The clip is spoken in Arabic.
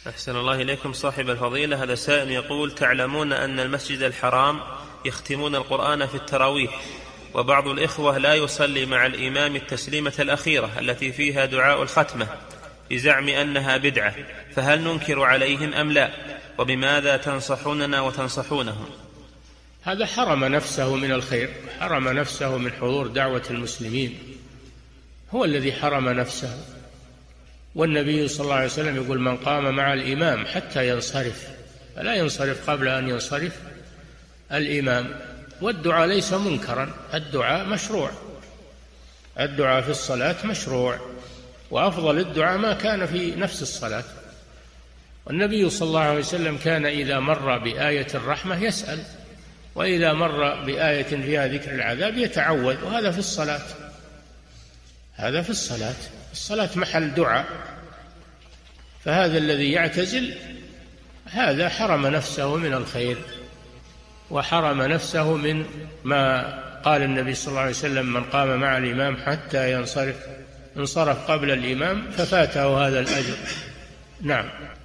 أحسن الله إليكم صاحب الفضيلة. هذا سائل يقول: تعلمون أن المسجد الحرام يختمون القرآن في التراويح، وبعض الإخوة لا يصلي مع الإمام التسليمة الأخيرة التي فيها دعاء الختمة بزعم أنها بدعة، فهل ننكر عليهم أم لا؟ وبماذا تنصحوننا وتنصحونهم؟ هذا حرم نفسه من الخير، حرم نفسه من حضور دعوة المسلمين، هو الذي حرم نفسه. والنبي صلى الله عليه وسلم يقول: من قام مع الإمام حتى ينصرف، فلا ينصرف قبل أن ينصرف الإمام. والدعاء ليس منكرا، الدعاء مشروع، الدعاء في الصلاة مشروع، وأفضل الدعاء ما كان في نفس الصلاة. والنبي صلى الله عليه وسلم كان إذا مر بآية الرحمة يسأل، وإذا مر بآية فيها ذكر العذاب يتعوذ، وهذا في الصلاة، هذا في الصلاة، الصلاة محل دعاء. فهذا الذي يعتزل هذا حرم نفسه من الخير، وحرم نفسه من ما قال النبي صلى الله عليه وسلم: من قام مع الإمام حتى ينصرف، انصرف قبل الإمام ففاته هذا الأجر. نعم.